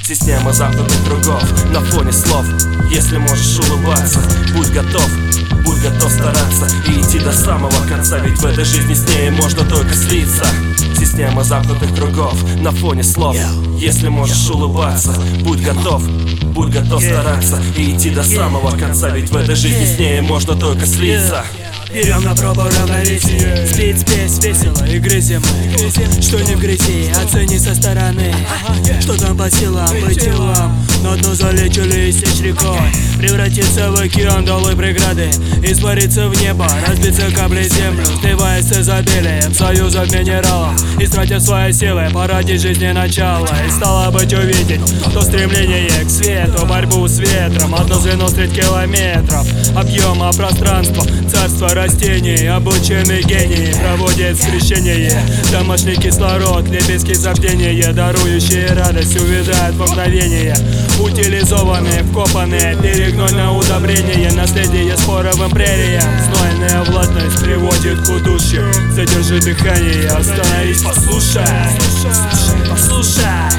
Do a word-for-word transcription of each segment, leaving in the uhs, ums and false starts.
Система замкнутых кругов на фоне слов. Если можешь улыбаться, будь готов, будь готов стараться и идти до самого конца, ведь в этой жизни с ней можно только слиться. Система замкнутых кругов на фоне слов. Если можешь улыбаться, будь готов, будь готов стараться и идти до самого конца, ведь в этой жизни с ней можно только слиться. Берем на пробу равновесие, спит спесь весело и грызем мы. Что не в грязи, оцени со стороны. Что там по силам, по телам. На дно залечили и сечь рекой. Превратиться в океан долой преграды, испариться в небо, разбиться каплей землю, сливаясь с изобилием союзов минералов. Истратив свои силы, породить жизни начало. И стало быть увидеть то стремление к свету, борьбу с ветром. Одно звено средь километров объема пространства, царство растений, обученный гений проводит скрещение. Домашний кислород, лепестки забвения, дарующие радость, увядают во мгновение. Утилизованные, вкопанные, перегной на удобрение, наследие споровым прериям. Знойная влажность приводит к удушью. Задержи дыхание, остановись, послушай. Послушай, послушай.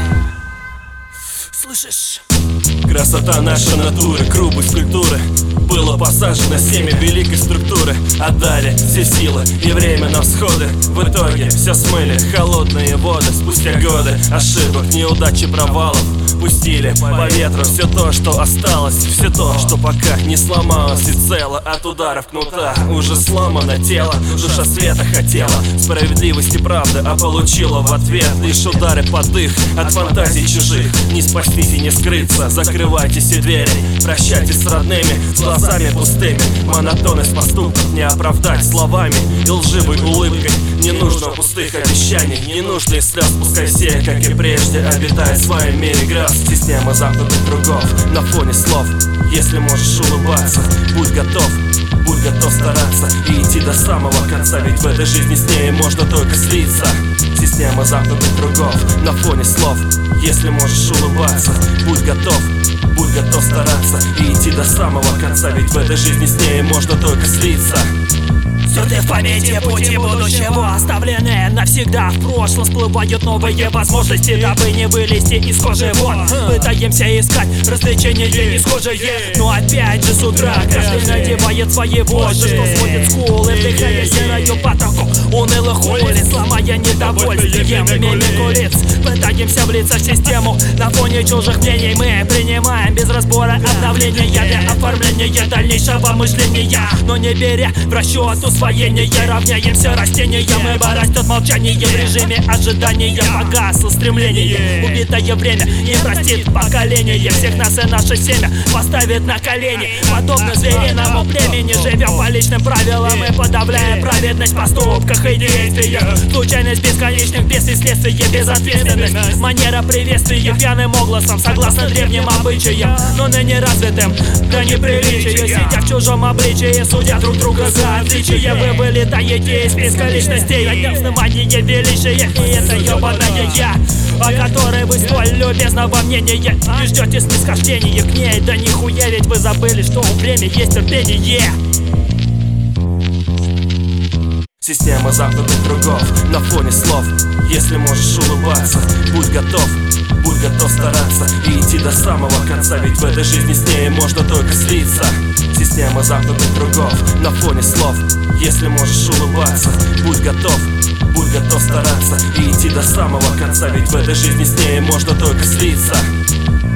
Слышишь? Красота нашей натуры, грубость культуры. Было посажено семя великой структуры. Отдали все силы и время на всходы. В итоге все смыли холодные воды. Спустя годы ошибок, неудачи, провалов пустили по ветру все то, что осталось. Все то, что пока не сломалось и цело. От ударов кнута уже сломано тело. Душа света хотела справедливости, правды, а получила в ответ лишь удары под дых от фантазий чужих. Не спастись и не скрыться, закрывайте все двери. Прощайтесь с родными, с глазами пустыми. Монотонность поступков не оправдать словами и лживой улыбкой. Не нужно пустых обещаний, не нужно и слез. Пускай все, как и прежде, обитает в своем мире грез. Система замкнутых кругов на фоне слов. Если можешь улыбаться, будь готов, будь готов стараться и идти до самого конца, ведь в этой жизни с ней можно только слиться. Система замкнутых кругов на фоне слов. Если можешь улыбаться, будь готов, будь готов стараться и идти до самого конца, ведь в этой жизни с ней можно только слиться. Стерты в памяти пути будущего, оставленные навсегда в прошлом. Всплывают новые возможности, дабы не вылезти из кожи вон. Пытаемся искать развлечения не схожие, но опять же с утра каждый надевает свои вожжи, что сводит скулы, вдыхая серою потоком унылых улиц, сломая недовольствием мимик улиц. Пытаемся влиться в систему на фоне чужих мнений. Мы принимаем без разбора обновления для оформления дальнейшего мышления, но не беря в расчет усвоение, равняемся растениям, ибо растет молчание в режиме ожидания. Погасло стремление, убитое время не простит поколение. Всех нас и наше семя поставит на колени. Подобно звериному племени живем по личным правилам и подавляем праведность в поступках и действиях. Случайность бесконечных бедствий, следствие безответственность, манера приветствия пьяным голосом согласно древним обычаям, но ныне развитым до неприличия. Сидя в чужом обличии, судя друг друга за отличия. Вы вылетаете из списка личностей, одним внимание величие. И это ебаная я, о которой вы столь любезного мнения и ждете снисхождения к ней. Да нихуя, ведь вы забыли, что у время есть терпение. Система замкнутых кругов на фоне слов. Если можешь улыбаться, будь готов, будь готов стараться и идти до самого конца, ведь в этой жизни с ней можно только слиться. Система замкнутых кругов на фоне слов. Если можешь улыбаться, будь готов, будь готов стараться и идти до самого конца, ведь в этой жизни с ней можно только слиться.